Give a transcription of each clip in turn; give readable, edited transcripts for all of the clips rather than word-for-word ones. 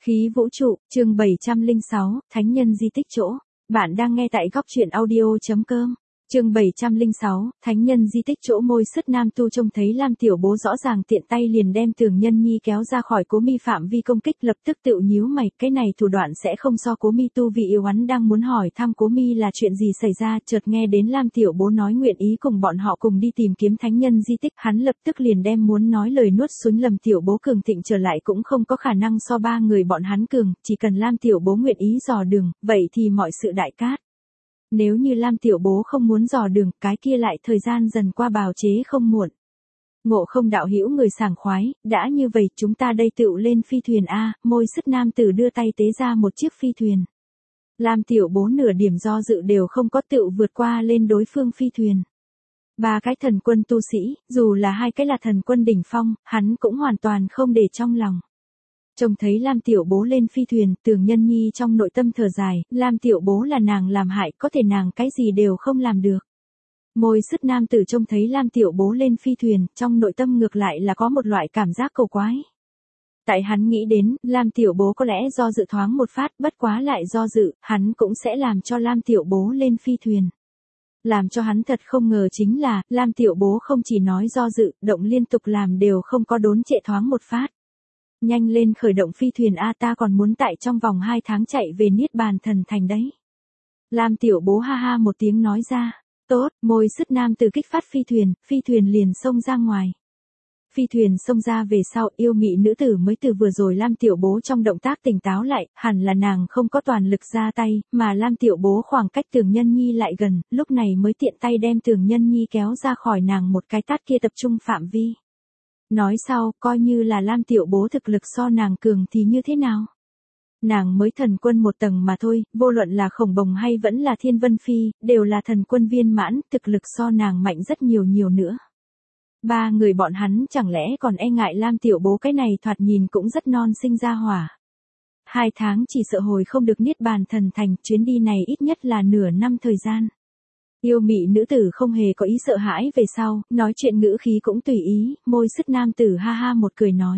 Khí vũ trụ, chương 706, Thánh nhân di tích chỗ. Bạn đang nghe tại góc truyện audio.com. Chương 706, Thánh nhân di tích chỗ. Môi sứt nam tu trông thấy Lam Tiểu Bố rõ ràng tiện tay liền đem Tường Nhân Nhi kéo ra khỏi Cố Mi phạm vi công kích, lập tức tựu nhíu mày, cái này thủ đoạn sẽ không so Cố Mi tu vì yếu hắn đang muốn hỏi thăm Cố Mi là chuyện gì xảy ra, chợt nghe đến Lam Tiểu Bố nói nguyện ý cùng bọn họ cùng đi tìm kiếm Thánh nhân di tích, hắn lập tức liền đem muốn nói lời nuốt xuống. Lam Tiểu Bố cường thịnh trở lại cũng không có khả năng so ba người bọn hắn cường, chỉ cần Lam Tiểu Bố nguyện ý dò đường, vậy thì mọi sự đại cát. Nếu như Lam Tiểu Bố không muốn dò đường, cái kia lại thời gian dần qua bào chế không muộn. Ngộ Không đạo hữu người sảng khoái, đã như vậy chúng ta đây tựu lên phi thuyền a. Môi sứt nam tử đưa tay tế ra một chiếc phi thuyền. Lam Tiểu Bố nửa điểm do dự đều không có, tựu vượt qua lên đối phương phi thuyền. Ba cái thần quân tu sĩ, dù là hai cái là thần quân đỉnh phong, hắn cũng hoàn toàn không để trong lòng. Trông thấy Lam Tiểu Bố lên phi thuyền, Tường Nhân Nhi trong nội tâm thở dài, Lam Tiểu Bố là nàng làm hại, có thể nàng cái gì đều không làm được. Môi sứt nam tử trông thấy Lam Tiểu Bố lên phi thuyền, trong nội tâm ngược lại là có một loại cảm giác cầu quái. Tại hắn nghĩ đến, Lam Tiểu Bố có lẽ do dự thoáng một phát, bất quá lại do dự, hắn cũng sẽ làm cho Lam Tiểu Bố lên phi thuyền. Làm cho hắn thật không ngờ chính là, Lam Tiểu Bố không chỉ nói do dự, động liên tục làm đều không có đốn trệ thoáng một phát. Nhanh lên khởi động phi thuyền a, ta còn muốn tại trong vòng 2 tháng chạy về Niết Bàn Thần Thành đấy. Lam Tiểu Bố ha ha một tiếng nói ra. Tốt, môi sứt nam tử kích phát phi thuyền liền xông ra ngoài. Phi thuyền xông ra về sau, yêu mị nữ tử mới từ vừa rồi Lam Tiểu Bố trong động tác tỉnh táo lại, hẳn là nàng không có toàn lực ra tay, mà Lam Tiểu Bố khoảng cách Tường Nhân Nhi lại gần, lúc này mới tiện tay đem Tường Nhân Nhi kéo ra khỏi nàng một cái tát kia tập trung phạm vi. Nói sau, coi như là Lam Tiểu Bố thực lực so nàng cường thì như thế nào? Nàng mới thần quân một tầng mà thôi, vô luận là Khổng Bồng hay vẫn là Thiên Vân Phi, đều là thần quân viên mãn, thực lực so nàng mạnh rất nhiều nữa. Ba người bọn hắn chẳng lẽ còn e ngại Lam Tiểu Bố, cái này thoạt nhìn cũng rất non sinh ra hỏa. 2 tháng chỉ sợ hồi không được Niết Bàn Thần Thành, chuyến đi này ít nhất là nửa năm thời gian. Yêu mị nữ tử không hề có ý sợ hãi về sau, nói chuyện ngữ khí cũng tùy ý, môi sứt nam tử ha ha một cười nói.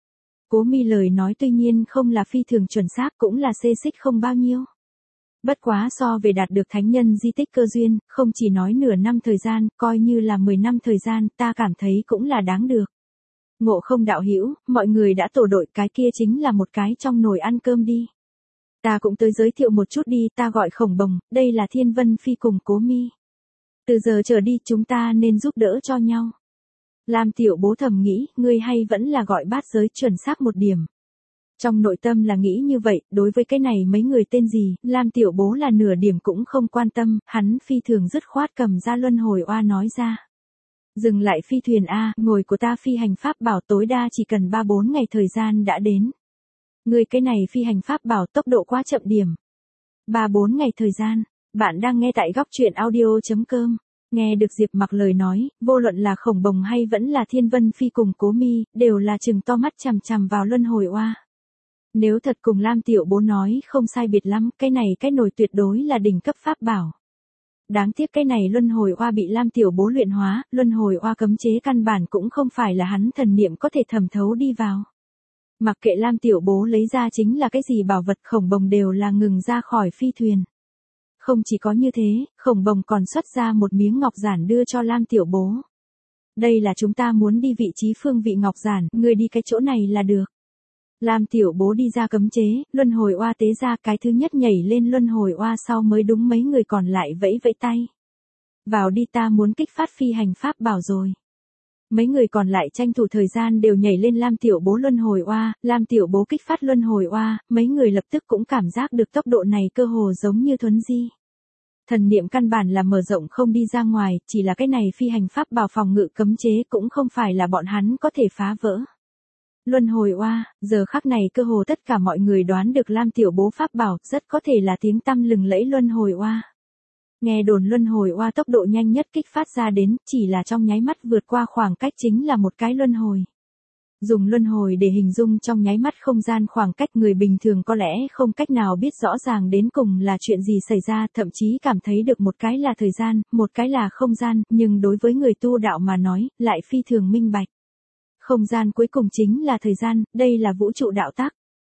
Cố Mi lời nói tuy nhiên không là phi thường chuẩn xác, cũng là xê xích không bao nhiêu. Bất quá so về đạt được thánh nhân di tích cơ duyên, không chỉ nói nửa năm thời gian, coi như là 10 năm thời gian, ta cảm thấy cũng là đáng được. Ngộ Không đạo hữu, mọi người đã tổ đội, cái kia chính là một cái trong nồi ăn cơm đi. Ta cũng tới giới thiệu một chút đi, ta gọi Khổng Bồng, đây là Thiên Vân Phi cùng Cố Mi. Từ giờ trở đi chúng ta nên giúp đỡ cho nhau. Lam Tiểu Bố thầm nghĩ, ngươi hay vẫn là gọi bát giới chuẩn xác một điểm. Trong nội tâm là nghĩ như vậy, đối với cái này mấy người tên gì, Lam Tiểu Bố là nửa điểm cũng không quan tâm, hắn phi thường dứt khoát cầm ra luân hồi oa nói ra. Dừng lại phi thuyền a, ngồi của ta phi hành pháp bảo tối đa chỉ cần 3-4 ngày thời gian đã đến. Ngươi cái này phi hành pháp bảo tốc độ quá chậm điểm. 3-4 ngày thời gian, bạn đang nghe tại góc truyện audio.com. Nghe được Diệp Mặc lời nói, vô luận là Khổng Bồng hay vẫn là Thiên Vân Phi cùng Cố Mi, đều là trừng to mắt chằm chằm vào luân hồi oa. Nếu thật cùng Lam Tiểu Bố nói không sai biệt lắm, cái này cái nồi tuyệt đối là đỉnh cấp pháp bảo. Đáng tiếc cái này luân hồi oa bị Lam Tiểu Bố luyện hóa, luân hồi oa cấm chế căn bản cũng không phải là hắn thần niệm có thể thẩm thấu đi vào. Mặc kệ Lam Tiểu Bố lấy ra chính là cái gì bảo vật, Khổng Bồng đều là ngừng ra khỏi phi thuyền. Không chỉ có như thế, Khổng Bồng còn xuất ra một miếng ngọc giản đưa cho Lam Tiểu Bố. Đây là chúng ta muốn đi vị trí phương vị ngọc giản, ngươi đi cái chỗ này là được. Lam Tiểu Bố đi ra cấm chế, luân hồi oa tế ra, cái thứ nhất nhảy lên luân hồi oa sau mới đúng mấy người còn lại vẫy vẫy tay. Vào đi, ta muốn kích phát phi hành pháp bảo rồi. Mấy người còn lại tranh thủ thời gian đều nhảy lên Lam Tiểu Bố luân hồi oa, Lam Tiểu Bố kích phát luân hồi oa, mấy người lập tức cũng cảm giác được tốc độ này cơ hồ giống như thuấn di. Thần niệm căn bản là mở rộng không đi ra ngoài, chỉ là cái này phi hành pháp bảo phòng ngự cấm chế cũng không phải là bọn hắn có thể phá vỡ. Luân hồi oa, giờ khắc này cơ hồ tất cả mọi người đoán được Lam Tiểu Bố pháp bảo rất có thể là tiếng tăm lừng lẫy luân hồi oa. Nghe đồn luân hồi oa tốc độ nhanh nhất kích phát ra đến, chỉ là trong nháy mắt vượt qua khoảng cách chính là một cái luân hồi. Dùng luân hồi để hình dung trong nháy mắt không gian khoảng cách, người bình thường có lẽ không cách nào biết rõ ràng đến cùng là chuyện gì xảy ra, thậm chí cảm thấy được một cái là thời gian, một cái là không gian, nhưng đối với người tu đạo mà nói, lại phi thường minh bạch. Không gian cuối cùng chính là thời gian, đây là vũ trụ đạo tắc.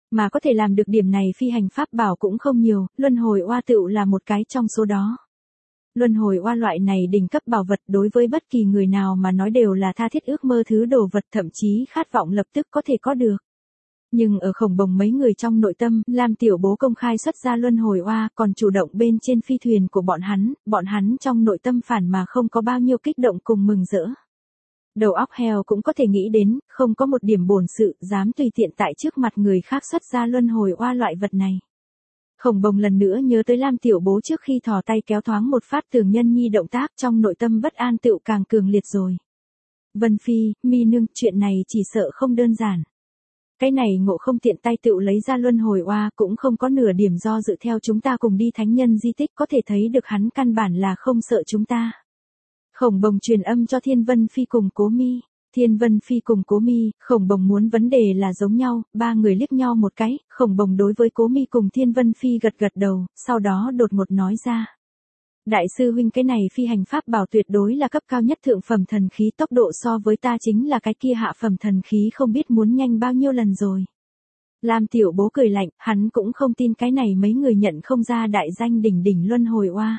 Mà có thể làm được điểm này phi hành pháp bảo cũng không nhiều, luân hồi oa tựu là một cái trong số đó. Luân hồi oa loại này đỉnh cấp bảo vật đối với bất kỳ người nào mà nói đều là tha thiết ước mơ thứ đồ vật, thậm chí khát vọng lập tức có thể có được. Nhưng ở Khổng Bồng mấy người trong nội tâm, Lam Tiểu Bố công khai xuất ra luân hồi oa, còn chủ động bên trên phi thuyền của bọn hắn trong nội tâm phản mà không có bao nhiêu kích động cùng mừng rỡ. Đầu óc heo cũng có thể nghĩ đến, không có một điểm bổn sự, dám tùy tiện tại trước mặt người khác xuất ra luân hồi oa loại vật này. Khổng Bồng lần nữa nhớ tới Lam Tiểu Bố trước khi thò tay kéo thoáng một phát Tường Nhân Nhi động tác, trong nội tâm bất an tựu càng cường liệt rồi. Vân Phi, mi nương, chuyện này chỉ sợ không đơn giản. Cái này Ngộ Không tiện tay tựu lấy ra luân hồi oa, cũng không có nửa điểm do dự theo chúng ta cùng đi thánh nhân di tích, có thể thấy được hắn căn bản là không sợ chúng ta. Khổng Bồng truyền âm cho Thiên Vân Phi cùng Cố Mi. Thiên Vân Phi cùng Cố Mi, Khổng Bồng muốn vấn đề là giống nhau, ba người liếc nhau một cái, Khổng Bồng đối với Cố Mi cùng Thiên Vân Phi gật gật đầu, sau đó đột ngột nói ra. Đại sư huynh, cái này phi hành pháp bảo tuyệt đối là cấp cao nhất thượng phẩm thần khí, tốc độ so với ta chính là cái kia hạ phẩm thần khí không biết muốn nhanh bao nhiêu lần rồi. Lam Tiểu Bố cười lạnh, hắn cũng không tin cái này mấy người nhận không ra đại danh đỉnh đỉnh luân hồi oa.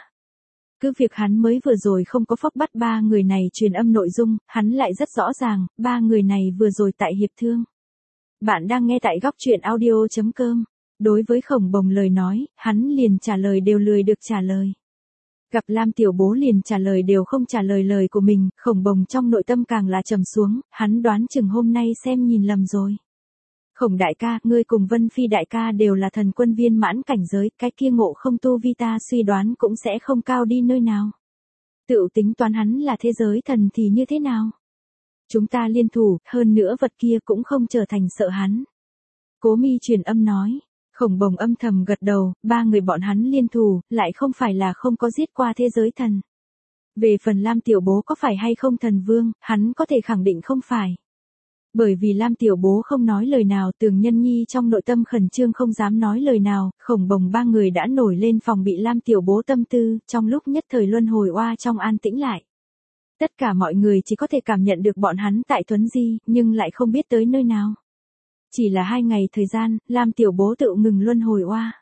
Cứ việc hắn mới vừa rồi không có phóc bắt ba người này truyền âm nội dung, hắn lại rất rõ ràng, ba người này vừa rồi tại hiệp thương. Bạn đang nghe tại góc truyện audio.com. Đối với Khổng Bồng lời nói, hắn liền trả lời đều lười được trả lời. Gặp Lam Tiểu Bố liền trả lời đều không trả lời lời của mình, Khổng Bồng trong nội tâm càng là trầm xuống, hắn đoán chừng hôm nay xem nhìn lầm rồi. Khổng đại ca, ngươi cùng Vân Phi đại ca đều là thần quân viên mãn cảnh giới, cái kia Ngộ Không tu vi ta suy đoán cũng sẽ không cao đi nơi nào. Tự tính toán hắn là thế giới thần thì như thế nào? Chúng ta liên thủ, hơn nữa vật kia cũng không trở thành sợ hắn. Cố Mi truyền âm nói. Khổng Bồng âm thầm gật đầu, ba người bọn hắn liên thủ, lại không phải là không có giết qua thế giới thần. Về phần Lam Tiểu Bố có phải hay không thần vương, hắn có thể khẳng định không phải. Bởi vì Lam Tiểu Bố không nói lời nào, Tường Nhân Nhi trong nội tâm khẩn trương không dám nói lời nào, Khổng Bồng ba người đã nổi lên phòng bị Lam Tiểu Bố tâm tư, trong lúc nhất thời luân hồi oa trong an tĩnh lại. Tất cả mọi người chỉ có thể cảm nhận được bọn hắn tại Tuấn Di, nhưng lại không biết tới nơi nào. Chỉ là 2 ngày thời gian, Lam Tiểu Bố tự ngừng luân hồi oa.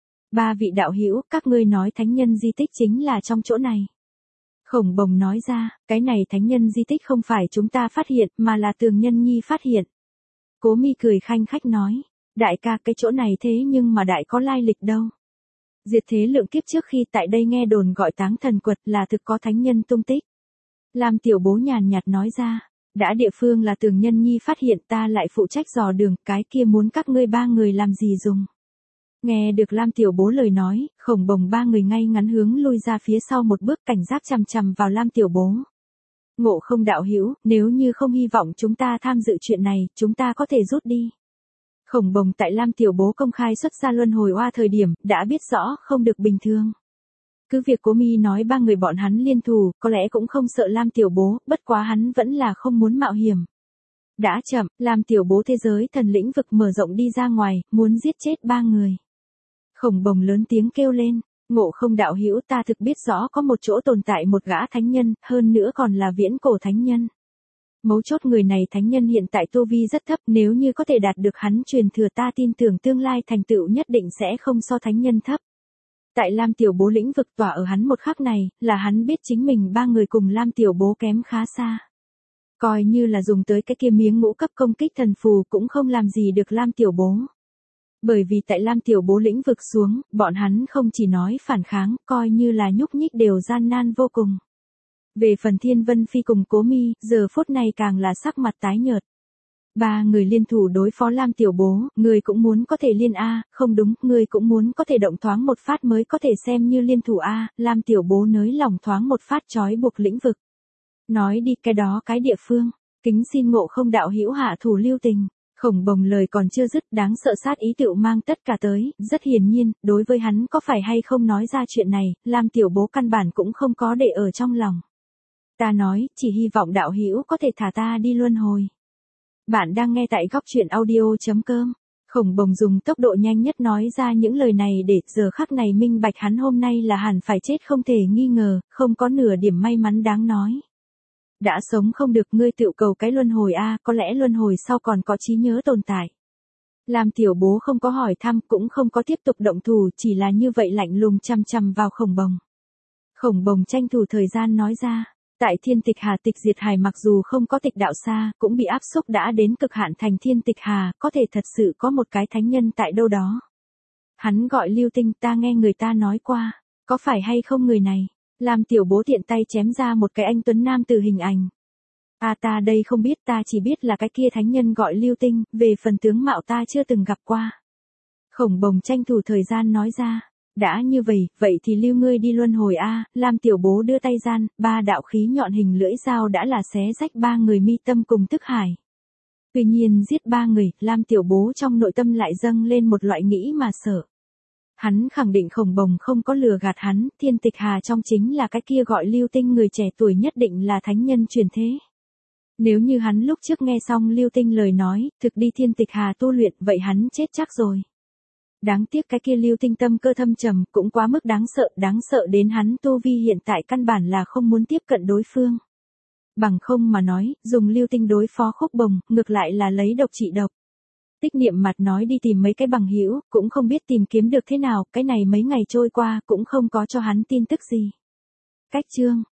Ba vị đạo hữu, các ngươi nói thánh nhân di tích chính là trong chỗ này. Khổng Bồng nói ra, cái này thánh nhân di tích không phải chúng ta phát hiện, mà là Tường Nhân Nhi phát hiện. Cố Mi cười khanh khách nói, đại ca, cái chỗ này thế nhưng mà đại có lai lịch đâu. Diệt Thế Lượng kiếp trước khi tại đây nghe đồn gọi Táng Thần Quật là thực có thánh nhân tung tích. Lam Tiểu Bố nhàn nhạt nói ra, đã địa phương là Tường Nhân Nhi phát hiện, ta lại phụ trách dò đường, cái kia muốn các ngươi ba người làm gì dùng. Nghe được Lam Tiểu Bố lời nói, Khổng Bồng ba người ngay ngắn hướng lui ra phía sau một bước, cảnh giác chằm chằm vào Lam Tiểu Bố. Ngộ Không đạo hữu, nếu như không hy vọng chúng ta tham dự chuyện này, chúng ta có thể rút đi. Khổng Bồng tại Lam Tiểu Bố công khai xuất ra luân hồi oa thời điểm, đã biết rõ không được bình thường. Cứ việc Cố Mi nói ba người bọn hắn liên thủ, có lẽ cũng không sợ Lam Tiểu Bố, bất quá hắn vẫn là không muốn mạo hiểm. Đã chậm, Lam Tiểu Bố thế giới thần lĩnh vực mở rộng đi ra ngoài, muốn giết chết ba người. Khổng Bồng lớn tiếng kêu lên, Ngộ Không đạo hữu, ta thực biết rõ có một chỗ tồn tại một gã thánh nhân, hơn nữa còn là viễn cổ thánh nhân. Mấu chốt người này thánh nhân hiện tại tu vi rất thấp, nếu như có thể đạt được hắn truyền thừa, ta tin tưởng tương lai thành tựu nhất định sẽ không so thánh nhân thấp. Tại Lam Tiểu Bố lĩnh vực tỏa ở hắn một khắc này, là hắn biết chính mình ba người cùng Lam Tiểu Bố kém khá xa. Coi như là dùng tới cái kia miếng ngũ cấp công kích thần phù cũng không làm gì được Lam Tiểu Bố. Bởi vì tại Lam Tiểu Bố lĩnh vực xuống, bọn hắn không chỉ nói phản kháng, coi như là nhúc nhích đều gian nan vô cùng. Về phần Thiên Vân Phi cùng Cố Mi, giờ phút này càng là sắc mặt tái nhợt. Ba người liên thủ đối phó Lam Tiểu Bố, người cũng muốn có thể liên A, không đúng, người cũng muốn có thể động thoáng một phát mới có thể xem như liên thủ A, Lam Tiểu Bố nới lỏng thoáng một phát trói buộc lĩnh vực. Nói đi, cái đó cái địa phương, kính xin Ngộ Không đạo hữu hạ thủ lưu tình. Khổng Bồng lời còn chưa dứt, đáng sợ sát ý tựu mang tất cả tới, rất hiển nhiên, đối với hắn có phải hay không nói ra chuyện này, Lam Tiểu Bố căn bản cũng không có để ở trong lòng. Ta nói, chỉ hy vọng đạo hữu có thể thả ta đi luân hồi. Bạn đang nghe tại góc truyện audio.com. Khổng Bồng dùng tốc độ nhanh nhất nói ra những lời này để giờ khắc này minh bạch hắn hôm nay là hẳn phải chết không thể nghi ngờ, không có nửa điểm may mắn đáng nói. Đã sống không được, ngươi tự cầu cái luân hồi a, có lẽ luân hồi sau còn có trí nhớ tồn tại. Lam Tiểu Bố không có hỏi thăm cũng không có tiếp tục động thủ, chỉ là như vậy lạnh lùng chằm chằm vào Khổng Bồng. Khổng Bồng tranh thủ thời gian nói ra, tại Thiên Tịch Hà Tịch Diệt Hải mặc dù không có tịch đạo xa, cũng bị áp xúc đã đến cực hạn thành Thiên Tịch Hà, có thể thật sự có một cái thánh nhân tại đâu đó. Hắn gọi Lưu Tinh, ta nghe người ta nói qua, có phải hay không người này? Lam Tiểu Bố tiện tay chém ra một cái anh tuấn nam từ hình ảnh. Ta đây không biết, ta chỉ biết là cái kia thánh nhân gọi Lưu Tinh, về phần tướng mạo ta chưa từng gặp qua. Khổng Bồng tranh thủ thời gian nói ra, đã như vậy thì lưu ngươi đi luân hồi a. Lam Tiểu Bố đưa tay gian, 3 đạo khí nhọn hình lưỡi dao đã là xé rách 3 người mi tâm cùng thức hải. Tuy nhiên giết 3 người, Lam Tiểu Bố trong nội tâm lại dâng lên một loại nghĩ mà sợ. Hắn khẳng định Khổng Bồng không có lừa gạt hắn, Thiên Tịch Hà trong chính là cái kia gọi Lưu Tinh người trẻ tuổi nhất định là thánh nhân truyền thế. Nếu như hắn lúc trước nghe xong Lưu Tinh lời nói, thực đi Thiên Tịch Hà tu luyện, vậy hắn chết chắc rồi. Đáng tiếc cái kia Lưu Tinh tâm cơ thâm trầm, cũng quá mức đáng sợ đến hắn tu vi hiện tại căn bản là không muốn tiếp cận đối phương. Bằng không mà nói, dùng Lưu Tinh đối phó Khúc Bồng, ngược lại là lấy độc trị độc. Tích Niệm mặt nói đi tìm mấy cái bằng hữu, cũng không biết tìm kiếm được thế nào, cái này mấy ngày trôi qua cũng không có cho hắn tin tức gì. Cách chương